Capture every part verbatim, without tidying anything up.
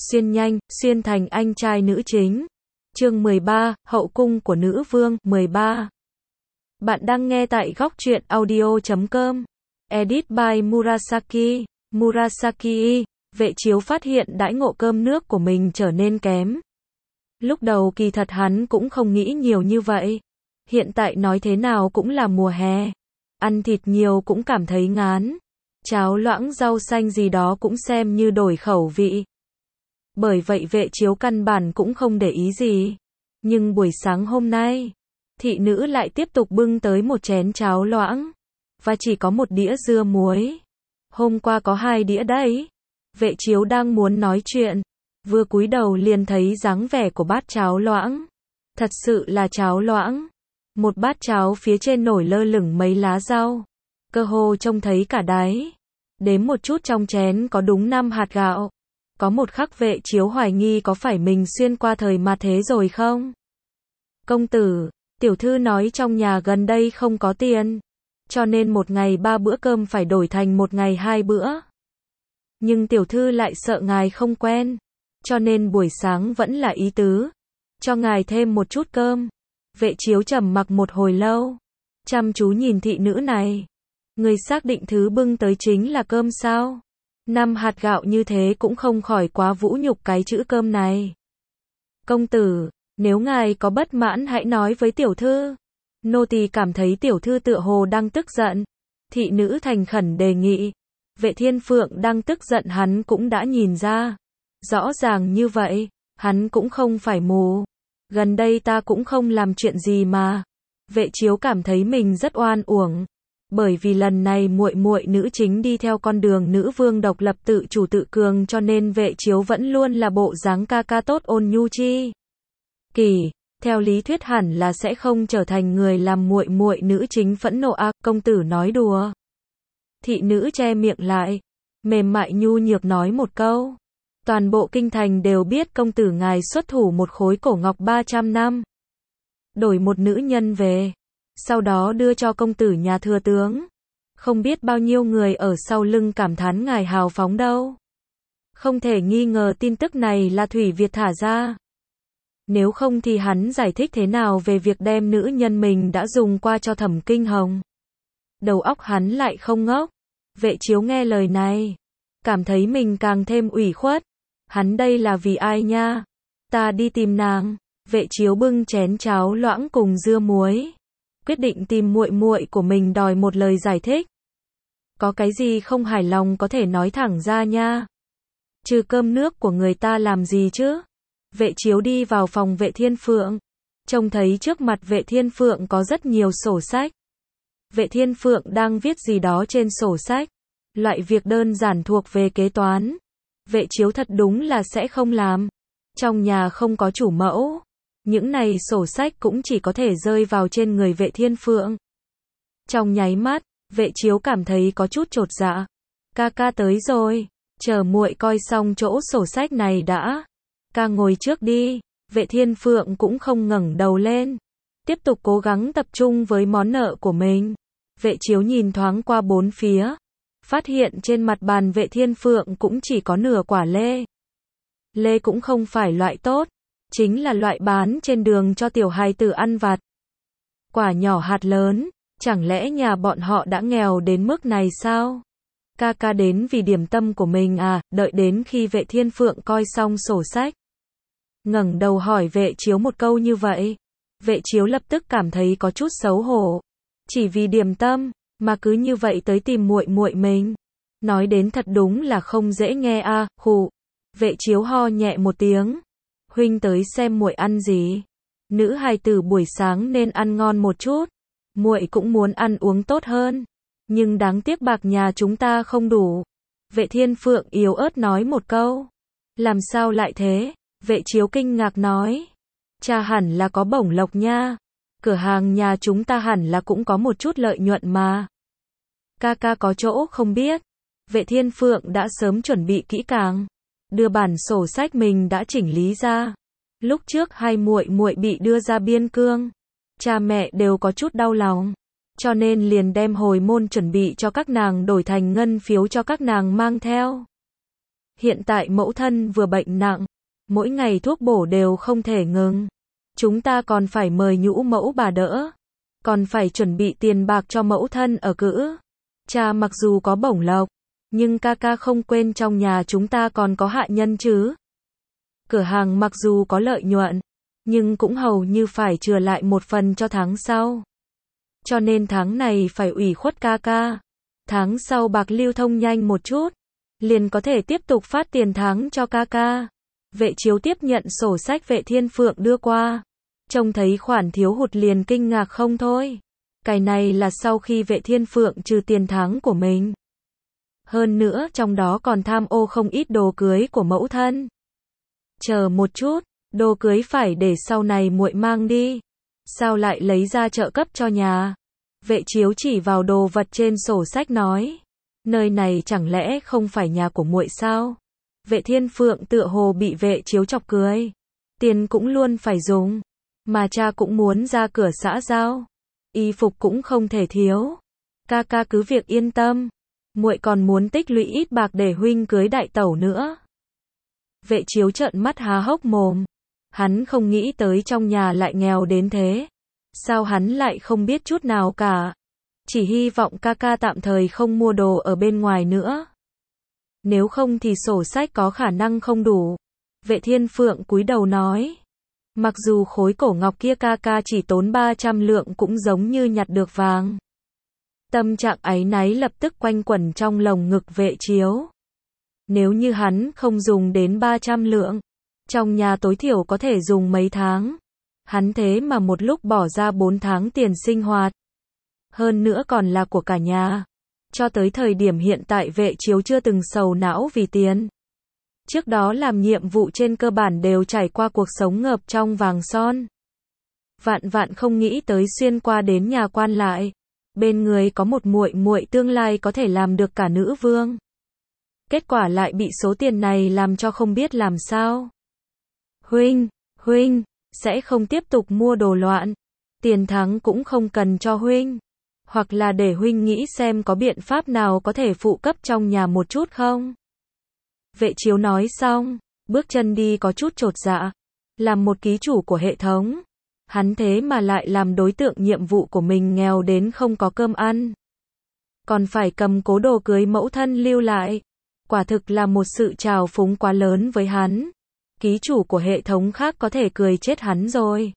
xuyên nhanh, xuyên thành anh trai nữ chính. Chương mười ba, Hậu cung của nữ vương, mười ba. Bạn đang nghe tại góc truyện audio chấm com. Edit by Murasaki. Murasaki, Vệ Chiếu phát hiện đãi ngộ cơm nước của mình trở nên kém. Lúc đầu kỳ thật hắn cũng không nghĩ nhiều như vậy. Hiện tại nói thế nào cũng là mùa hè. Ăn thịt nhiều cũng cảm thấy ngán. Cháo loãng rau xanh gì đó cũng xem như đổi khẩu vị. Bởi vậy Vệ Chiếu căn bản cũng không để ý gì. Nhưng buổi sáng hôm nay, thị nữ lại tiếp tục bưng tới một chén cháo loãng. Và chỉ có một đĩa dưa muối. Hôm qua có hai đĩa đấy. Vệ Chiếu đang muốn nói chuyện. Vừa cúi đầu liền thấy dáng vẻ của bát cháo loãng. Thật sự là cháo loãng. Một bát cháo phía trên nổi lơ lửng mấy lá rau. Cơ hồ trông thấy cả đáy. Đếm một chút trong chén có đúng năm hạt gạo. Có một khắc Vệ Chiếu hoài nghi có phải mình xuyên qua thời mà thế rồi không? Công tử, tiểu thư nói trong nhà gần đây không có tiền. Cho nên một ngày ba bữa cơm phải đổi thành một ngày hai bữa. Nhưng tiểu thư lại sợ ngài không quen. Cho nên buổi sáng vẫn là ý tứ. Cho ngài thêm một chút cơm. Vệ Chiếu trầm mặc một hồi lâu. Chăm chú nhìn thị nữ này. Người xác định thứ bưng tới chính là cơm sao? Năm hạt gạo như thế cũng không khỏi quá vũ nhục cái chữ cơm này. Công tử, nếu ngài có bất mãn hãy nói với tiểu thư. Nô tỳ cảm thấy tiểu thư tựa hồ đang tức giận. Thị nữ thành khẩn đề nghị. Vệ Thiên Phượng đang tức giận hắn cũng đã nhìn ra. Rõ ràng như vậy, hắn cũng không phải mù. Gần đây ta cũng không làm chuyện gì mà. Vệ Chiếu cảm thấy mình rất oan uổng. Bởi vì lần này muội muội nữ chính đi theo con đường nữ vương độc lập tự chủ tự cường cho nên Vệ Chiếu vẫn luôn là bộ dáng ca ca tốt ôn nhu chi. Kỳ, theo lý thuyết hẳn là sẽ không trở thành người làm muội muội nữ chính phẫn nộ à, công tử nói đùa. Thị nữ che miệng lại, mềm mại nhu nhược nói một câu. Toàn bộ kinh thành đều biết công tử ngài xuất thủ một khối cổ ngọc ba trăm năm. Đổi một nữ nhân về. Sau đó đưa cho công tử nhà thừa tướng. Không biết bao nhiêu người ở sau lưng cảm thán ngài hào phóng đâu. Không thể nghi ngờ tin tức này là Thủy Việt thả ra. Nếu không thì hắn giải thích thế nào về việc đem nữ nhân mình đã dùng qua cho Thẩm Kinh Hồng. Đầu óc hắn lại không ngốc. Vệ Chiếu nghe lời này. Cảm thấy mình càng thêm ủy khuất. Hắn đây là vì ai nha? Ta đi tìm nàng. Vệ Chiếu bưng chén cháo loãng cùng dưa muối. Quyết định tìm muội muội của mình đòi một lời giải thích. Có cái gì không hài lòng có thể nói thẳng ra nha. Trừ cơm nước của người ta làm gì chứ? Vệ Chiếu đi vào phòng Vệ Thiên Phượng. Trông thấy trước mặt Vệ Thiên Phượng có rất nhiều sổ sách. Vệ Thiên Phượng đang viết gì đó trên sổ sách. Loại việc đơn giản thuộc về kế toán. Vệ Chiếu thật đúng là sẽ không làm. Trong nhà không có chủ mẫu. Những này sổ sách cũng chỉ có thể rơi vào trên người Vệ Thiên Phượng. Trong nháy mắt, Vệ Chiếu cảm thấy có chút chột dạ. Ca ca tới rồi, chờ muội coi xong chỗ sổ sách này đã. Ca ngồi trước đi. Vệ Thiên Phượng cũng không ngẩng đầu lên. Tiếp tục cố gắng tập trung với món nợ của mình. Vệ Chiếu nhìn thoáng qua bốn phía. Phát hiện trên mặt bàn Vệ Thiên Phượng cũng chỉ có nửa quả lê. Lê cũng không phải loại tốt. Chính là loại bán trên đường cho tiểu hài tử ăn vặt. Quả nhỏ hạt lớn, chẳng lẽ nhà bọn họ đã nghèo đến mức này sao? Ca ca đến vì điểm tâm của mình à, đợi đến khi Vệ Thiên Phượng coi xong sổ sách. Ngẩng đầu hỏi Vệ Chiếu một câu như vậy. Vệ Chiếu lập tức cảm thấy có chút xấu hổ. Chỉ vì điểm tâm, mà cứ như vậy tới tìm muội muội mình. Nói đến thật đúng là không dễ nghe a, à, khụ. Vệ Chiếu ho nhẹ một tiếng. Huynh tới xem muội ăn gì. Nữ hài tử buổi sáng nên ăn ngon một chút. Muội cũng muốn ăn uống tốt hơn. Nhưng đáng tiếc bạc nhà chúng ta không đủ. Vệ Thiên Phượng yếu ớt nói một câu. Làm sao lại thế? Vệ Chiếu kinh ngạc nói. Cha hẳn là có bổng lộc nha. Cửa hàng nhà chúng ta hẳn là cũng có một chút lợi nhuận mà. Ca ca có chỗ không biết. Vệ Thiên Phượng đã sớm chuẩn bị kỹ càng. Đưa bản sổ sách mình đã chỉnh lý ra. Lúc trước hai muội muội bị đưa ra biên cương. Cha mẹ đều có chút đau lòng. Cho nên liền đem hồi môn chuẩn bị cho các nàng đổi thành ngân phiếu cho các nàng mang theo. Hiện tại mẫu thân vừa bệnh nặng, mỗi ngày thuốc bổ đều không thể ngừng. Chúng ta còn phải mời nhũ mẫu bà đỡ, còn phải chuẩn bị tiền bạc cho mẫu thân ở cữ. Cha mặc dù có bổng lộc, nhưng ca ca không quên trong nhà chúng ta còn có hạ nhân chứ. Cửa hàng mặc dù có lợi nhuận, nhưng cũng hầu như phải chừa lại một phần cho tháng sau. Cho nên tháng này phải ủy khuất ca ca. Tháng sau bạc lưu thông nhanh một chút, liền có thể tiếp tục phát tiền tháng cho ca ca. Vệ Chiếu tiếp nhận sổ sách Vệ Thiên Phượng đưa qua, trông thấy khoản thiếu hụt liền kinh ngạc không thôi. Cái này là sau khi Vệ Thiên Phượng trừ tiền tháng của mình. Hơn nữa trong đó còn tham ô không ít đồ cưới của mẫu thân. Chờ một chút, đồ cưới phải để sau này muội mang đi. Sao lại lấy ra trợ cấp cho nhà? Vệ Chiếu chỉ vào đồ vật trên sổ sách nói. Nơi này chẳng lẽ không phải nhà của muội sao? Vệ Thiên Phượng tựa hồ bị Vệ Chiếu chọc cười. Tiền cũng luôn phải dùng. Mà cha cũng muốn ra cửa xã giao. Y phục cũng không thể thiếu. Ca ca cứ việc yên tâm. Muội còn muốn tích lũy ít bạc để huynh cưới đại tẩu nữa. Vệ Chiếu trợn mắt há hốc mồm. Hắn không nghĩ tới trong nhà lại nghèo đến thế. Sao hắn lại không biết chút nào cả. Chỉ hy vọng ca ca tạm thời không mua đồ ở bên ngoài nữa. Nếu không thì sổ sách có khả năng không đủ. Vệ Thiên Phượng cúi đầu nói. Mặc dù khối cổ ngọc kia ca ca chỉ tốn ba trăm lượng cũng giống như nhặt được vàng. Tâm trạng áy náy lập tức quanh quẩn trong lồng ngực Vệ Chiếu. Nếu như hắn không dùng đến ba trăm lượng, trong nhà tối thiểu có thể dùng mấy tháng. Hắn thế mà một lúc bỏ ra bốn tháng tiền sinh hoạt. Hơn nữa còn là của cả nhà. Cho tới thời điểm hiện tại Vệ Chiếu chưa từng sầu não vì tiền. Trước đó làm nhiệm vụ trên cơ bản đều trải qua cuộc sống ngập trong vàng son. Vạn vạn không nghĩ tới xuyên qua đến nhà quan lại. Bên người có một muội muội tương lai có thể làm được cả nữ vương. Kết quả lại bị số tiền này làm cho không biết làm sao. Huynh, huynh, sẽ không tiếp tục mua đồ loạn. Tiền thắng cũng không cần cho huynh. Hoặc là để huynh nghĩ xem có biện pháp nào có thể phụ cấp trong nhà một chút không? Vệ Chiếu nói xong, bước chân đi có chút chột dạ. Làm một ký chủ của hệ thống. Hắn thế mà lại làm đối tượng nhiệm vụ của mình nghèo đến không có cơm ăn. Còn phải cầm cố đồ cưới mẫu thân lưu lại. Quả thực là một sự trào phúng quá lớn với hắn. Ký chủ của hệ thống khác có thể cười chết hắn rồi.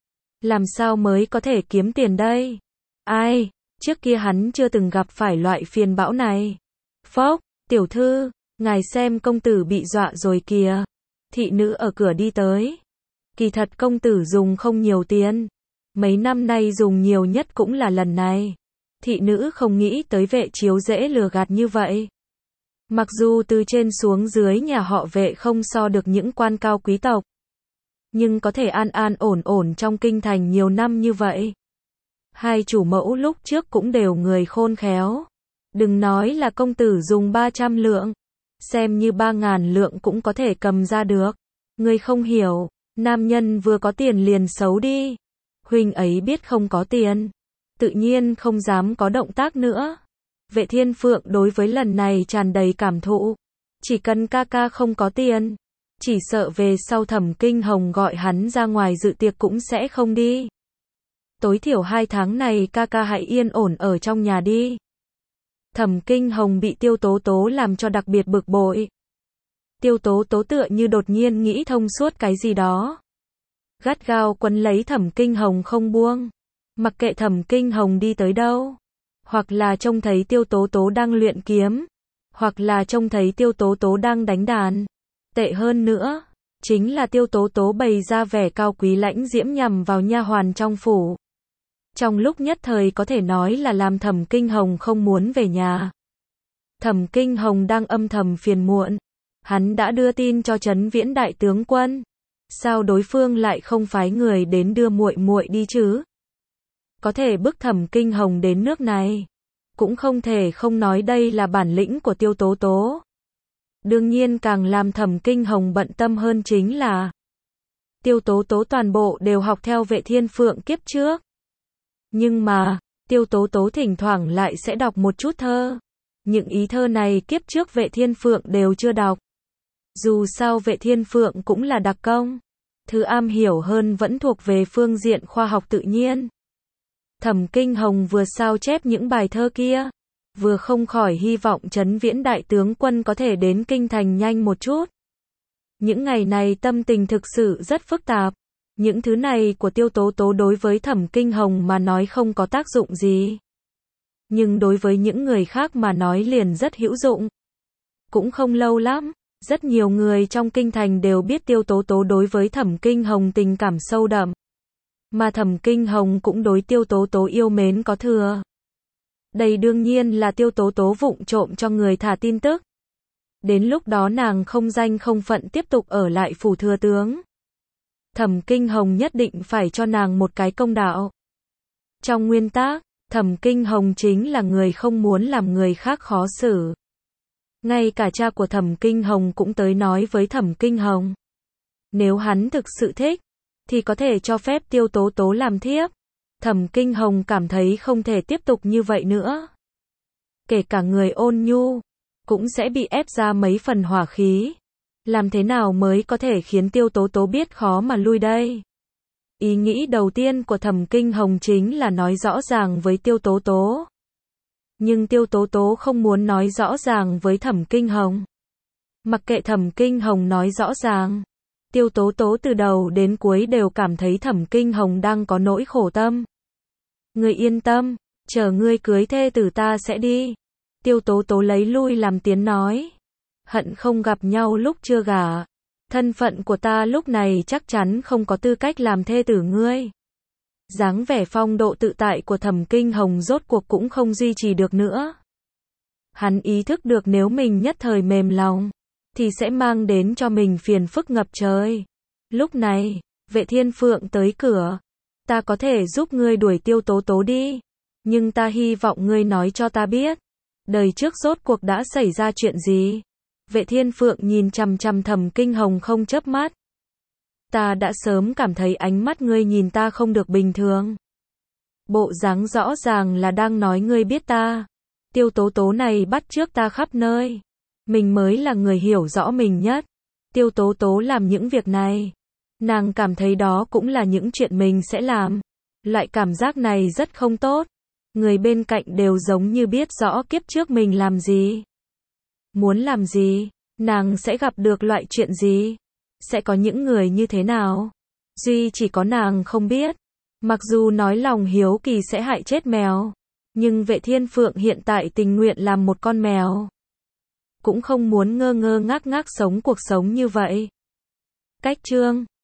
Làm sao mới có thể kiếm tiền đây? Ai, trước kia hắn chưa từng gặp phải loại phiền bão này. Phốc, tiểu thư, ngài xem công tử bị dọa rồi kìa. Thị nữ ở cửa đi tới. Kỳ thật công tử dùng không nhiều tiền. Mấy năm nay dùng nhiều nhất cũng là lần này. Thị nữ không nghĩ tới Vệ Chiếu dễ lừa gạt như vậy. Mặc dù từ trên xuống dưới nhà họ Vệ không so được những quan cao quý tộc. Nhưng có thể an an ổn ổn trong kinh thành nhiều năm như vậy. Hai chủ mẫu lúc trước cũng đều người khôn khéo. Đừng nói là công tử dùng ba trăm lượng. Xem như ba ngàn lượng cũng có thể cầm ra được. Người không hiểu, nam nhân vừa có tiền liền xấu đi. Huynh ấy biết không có tiền. Tự nhiên không dám có động tác nữa. Vệ Thiên Phượng đối với lần này tràn đầy cảm thụ. Chỉ cần ca ca không có tiền. Chỉ sợ về sau Thẩm Kinh Hồng gọi hắn ra ngoài dự tiệc cũng sẽ không đi. Tối thiểu hai tháng này ca ca hãy yên ổn ở trong nhà đi. Thẩm Kinh Hồng bị Tiêu Tố Tố làm cho đặc biệt bực bội. Tiêu Tố Tố tựa như đột nhiên nghĩ thông suốt cái gì đó. Gắt gao quấn lấy Thẩm Kinh Hồng không buông. Mặc kệ Thẩm Kinh Hồng đi tới đâu. Hoặc là trông thấy Tiêu Tố Tố đang luyện kiếm. Hoặc là trông thấy Tiêu Tố Tố đang đánh đàn. Tệ hơn nữa, chính là Tiêu Tố Tố bày ra vẻ cao quý lãnh diễm nhằm vào nha hoàn trong phủ. Trong lúc nhất thời có thể nói là làm Thẩm Kinh Hồng không muốn về nhà. Thẩm Kinh Hồng đang âm thầm phiền muộn. Hắn đã đưa tin cho Trấn Viễn đại tướng quân. Sao đối phương lại không phái người đến đưa muội muội đi chứ? Có thể bức Thẩm Kinh Hồng đến nước này. Cũng không thể không nói đây là bản lĩnh của Tiêu Tố Tố. Đương nhiên càng làm Thẩm Kinh Hồng bận tâm hơn chính là Tiêu Tố Tố toàn bộ đều học theo Vệ Thiên Phượng kiếp trước. Nhưng mà, Tiêu Tố Tố thỉnh thoảng lại sẽ đọc một chút thơ. Những ý thơ này kiếp trước Vệ Thiên Phượng đều chưa đọc. Dù sao Vệ Thiên Phượng cũng là đặc công. Thứ am hiểu hơn vẫn thuộc về phương diện khoa học tự nhiên. Thẩm Kinh Hồng vừa sao chép những bài thơ kia, vừa không khỏi hy vọng Trấn Viễn đại tướng quân có thể đến kinh thành nhanh một chút. Những ngày này tâm tình thực sự rất phức tạp. Những thứ này của Tiêu Tố Tố đối với Thẩm Kinh Hồng mà nói không có tác dụng gì. Nhưng đối với những người khác mà nói liền rất hữu dụng. Cũng không lâu lắm, rất nhiều người trong kinh thành đều biết Tiêu Tố Tố đối với Thẩm Kinh Hồng tình cảm sâu đậm. Mà Thẩm Kinh Hồng cũng đối Tiêu Tố Tố yêu mến có thừa. Đây đương nhiên là Tiêu Tố Tố vụng trộm cho người thả tin tức. Đến lúc đó nàng không danh không phận tiếp tục ở lại phủ thừa tướng. Thẩm Kinh Hồng nhất định phải cho nàng một cái công đạo. Trong nguyên tắc, Thẩm Kinh Hồng chính là người không muốn làm người khác khó xử. Ngay cả cha của Thẩm Kinh Hồng cũng tới nói với Thẩm Kinh Hồng. Nếu hắn thực sự thích, thì có thể cho phép Tiêu Tố Tố làm thiếp. Thẩm Kinh Hồng cảm thấy không thể tiếp tục như vậy nữa. Kể cả người ôn nhu, cũng sẽ bị ép ra mấy phần hỏa khí. Làm thế nào mới có thể khiến Tiêu Tố Tố biết khó mà lui đây? Ý nghĩ đầu tiên của Thẩm Kinh Hồng chính là nói rõ ràng với Tiêu Tố Tố. Nhưng Tiêu Tố Tố không muốn nói rõ ràng với Thẩm Kinh Hồng. Mặc kệ Thẩm Kinh Hồng nói rõ ràng, Tiêu Tố Tố từ đầu đến cuối đều cảm thấy Thẩm Kinh Hồng đang có nỗi khổ tâm. Ngươi yên tâm, chờ ngươi cưới thê tử ta sẽ đi. Tiêu Tố Tố lấy lui làm tiếng nói. Hận không gặp nhau lúc chưa gả. Thân phận của ta lúc này chắc chắn không có tư cách làm thê tử ngươi. Dáng vẻ phong độ tự tại của Thẩm Kinh Hồng rốt cuộc cũng không duy trì được nữa. Hắn ý thức được nếu mình nhất thời mềm lòng, thì sẽ mang đến cho mình phiền phức ngập trời. Lúc này, Vệ Thiên Phượng tới cửa. Ta có thể giúp ngươi đuổi Tiêu Tố Tố đi. Nhưng ta hy vọng ngươi nói cho ta biết. Đời trước rốt cuộc đã xảy ra chuyện gì? Vệ Thiên Phượng nhìn chằm chằm Thẩm Kinh Hồng không chớp mắt. Ta đã sớm cảm thấy ánh mắt ngươi nhìn ta không được bình thường. Bộ dáng rõ ràng là đang nói ngươi biết ta. Tiêu Tố Tố này bắt chước ta khắp nơi. Mình mới là người hiểu rõ mình nhất. Tiêu Tố Tố làm những việc này. Nàng cảm thấy đó cũng là những chuyện mình sẽ làm. Loại cảm giác này rất không tốt. Người bên cạnh đều giống như biết rõ kiếp trước mình làm gì. Muốn làm gì, nàng sẽ gặp được loại chuyện gì. Sẽ có những người như thế nào. Duy chỉ có nàng không biết. Mặc dù nói lòng hiếu kỳ sẽ hại chết mèo. Nhưng Vệ Thiên Phượng hiện tại tình nguyện làm một con mèo. Cũng không muốn ngơ ngơ ngác ngác sống cuộc sống như vậy. Cách chương